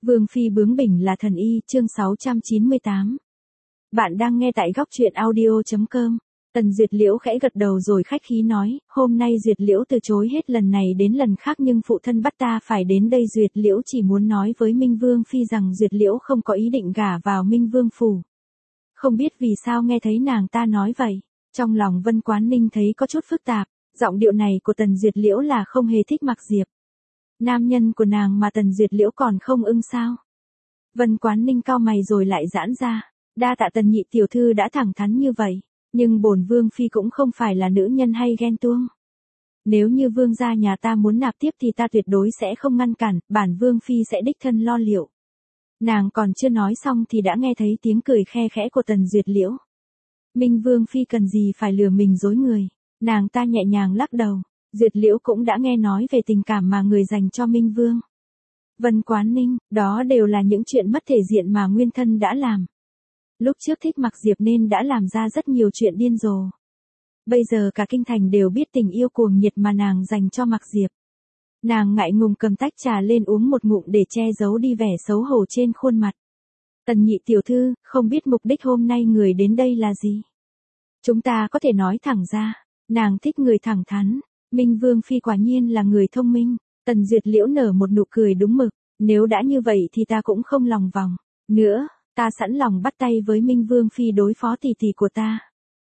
Vương phi bướng bỉnh là thần y, chương 698. Bạn đang nghe tại góc truyện audio.com. Tần Duyệt Liễu khẽ gật đầu rồi khách khí nói, hôm nay Duyệt Liễu từ chối hết lần này đến lần khác nhưng phụ thân bắt ta phải đến đây. Duyệt Liễu chỉ muốn nói với Minh Vương phi rằng Duyệt Liễu không có ý định gả vào Minh Vương phủ. Không biết vì sao nghe thấy nàng ta nói vậy, trong lòng Vân Quán Ninh thấy có chút phức tạp, giọng điệu này của Tần Duyệt Liễu là không hề thích Mạc Diệp. Nam nhân của nàng mà Tần Duyệt Liễu còn không ưng sao? Vân Quán Ninh cau mày rồi lại giãn ra, đa tạ Tần nhị tiểu thư đã thẳng thắn như vậy, nhưng bổn vương phi cũng không phải là nữ nhân hay ghen tuông. Nếu như vương gia nhà ta muốn nạp tiếp thì ta tuyệt đối sẽ không ngăn cản, bản vương phi sẽ đích thân lo liệu. Nàng còn chưa nói xong thì đã nghe thấy tiếng cười khe khẽ của Tần Duyệt Liễu. Minh Vương phi cần gì phải lừa mình dối người, nàng ta nhẹ nhàng lắc đầu. Duyệt Liễu cũng đã nghe nói về tình cảm mà người dành cho Minh Vương. Vân Quán Ninh, đó đều là những chuyện mất thể diện mà nguyên thân đã làm. Lúc trước thích Mạc Diệp nên đã làm ra rất nhiều chuyện điên rồ. Bây giờ cả kinh thành đều biết tình yêu cuồng nhiệt mà nàng dành cho Mạc Diệp. Nàng ngại ngùng cầm tách trà lên uống một ngụm để che giấu đi vẻ xấu hổ trên khuôn mặt. Tần nhị tiểu thư, không biết mục đích hôm nay người đến đây là gì? Chúng ta có thể nói thẳng ra, nàng thích người thẳng thắn. Minh Vương phi quả nhiên là người thông minh. Tần Duyệt Liễu nở một nụ cười đúng mực, nếu đã như vậy thì ta cũng không lòng vòng nữa, ta sẵn lòng bắt tay với Minh Vương phi đối phó tỷ tỷ của ta.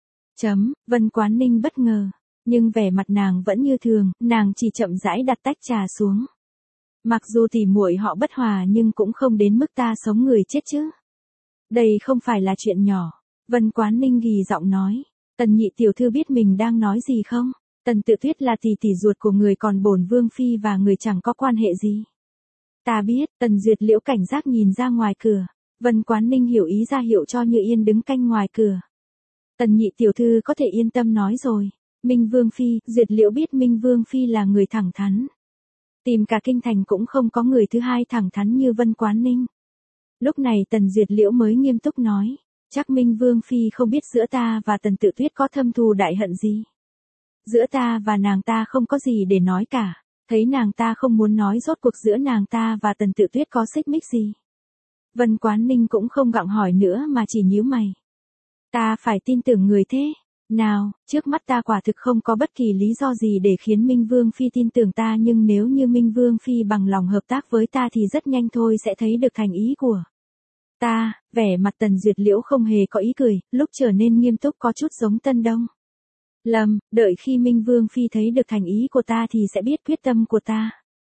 Vân Quán Ninh bất ngờ, nhưng vẻ mặt nàng vẫn như thường, nàng chỉ chậm rãi đặt tách trà xuống. Mặc dù tỷ muội họ bất hòa nhưng cũng không đến mức ta sống người chết chứ. Đây không phải là chuyện nhỏ, Vân Quán Ninh gì giọng nói. Tần nhị tiểu thư biết mình đang nói gì không? Tần Tự Tuyết là tỷ tỷ ruột của người, còn bổn vương phi và người chẳng có quan hệ gì. Ta biết. Tần Duyệt Liễu cảnh giác nhìn ra ngoài cửa. Vân Quán Ninh hiểu ý ra hiệu cho Như Yên đứng canh ngoài cửa. Tần nhị tiểu thư có thể yên tâm nói rồi. Minh Vương phi, Duyệt Liễu biết Minh Vương phi là người thẳng thắn. Tìm cả kinh thành cũng không có người thứ hai thẳng thắn như Vân Quán Ninh. Lúc này Tần Duyệt Liễu mới nghiêm túc nói, chắc Minh Vương phi không biết giữa ta và Tần Tự Tuyết có thâm thù đại hận gì. Giữa ta và nàng ta không có gì để nói cả, thấy nàng ta không muốn nói rốt cuộc giữa nàng ta và Tần Tự Tuyết có xích mích gì. Vân Quán Ninh cũng không gặng hỏi nữa mà chỉ nhíu mày. Ta phải tin tưởng người thế nào? Trước mắt ta quả thực không có bất kỳ lý do gì để khiến Minh Vương phi tin tưởng ta, nhưng nếu như Minh Vương phi bằng lòng hợp tác với ta thì rất nhanh thôi sẽ thấy được thành ý của ta. Vẻ mặt Tần Duyệt Liễu không hề có ý cười, lúc trở nên nghiêm túc có chút giống Tân Đông Lâm, đợi khi Minh Vương phi thấy được thành ý của ta thì sẽ biết quyết tâm của ta.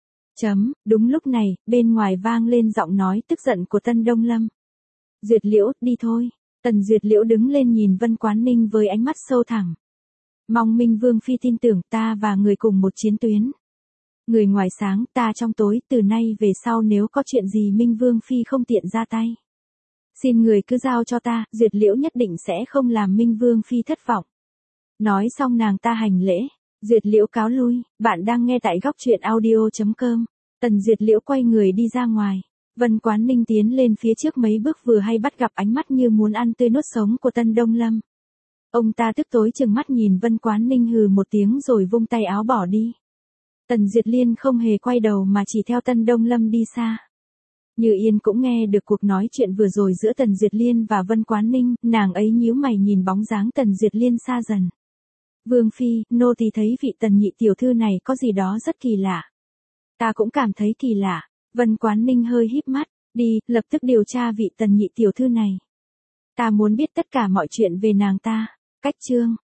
Đúng lúc này, bên ngoài vang lên giọng nói tức giận của Tân Đông Lâm. Duyệt Liễu, đi thôi. Tần Duyệt Liễu đứng lên nhìn Vân Quán Ninh với ánh mắt sâu thẳm. Mong Minh Vương phi tin tưởng ta và người cùng một chiến tuyến. Người ngoài sáng, ta trong tối, từ nay về sau nếu có chuyện gì Minh Vương phi không tiện ra tay. Xin người cứ giao cho ta, Duyệt Liễu nhất định sẽ không làm Minh Vương phi thất vọng. Nói xong nàng ta hành lễ, Duyệt Liễu cáo lui. Bạn đang nghe tại góc truyện audio.com. Tần Duyệt Liễu quay người đi ra ngoài. Vân Quán Ninh tiến lên phía trước mấy bước vừa hay bắt gặp ánh mắt như muốn ăn tươi nuốt sống của Tân Đông Lâm. Ông ta tức tối chừng mắt nhìn Vân Quán Ninh hừ một tiếng rồi vung tay áo bỏ đi. Tần Duyệt Liên không hề quay đầu mà chỉ theo Tân Đông Lâm đi xa. Như Yên cũng nghe được cuộc nói chuyện vừa rồi giữa Tần Duyệt Liên và Vân Quán Ninh, nàng ấy nhíu mày nhìn bóng dáng Tần Duyệt Liên xa dần. Vương phi, nô tỳ thấy vị Tần nhị tiểu thư này có gì đó rất kỳ lạ. Ta cũng cảm thấy kỳ lạ. Vân Quán Ninh hơi híp mắt, đi, lập tức điều tra vị Tần nhị tiểu thư này. Ta muốn biết tất cả mọi chuyện về nàng ta. Cách chương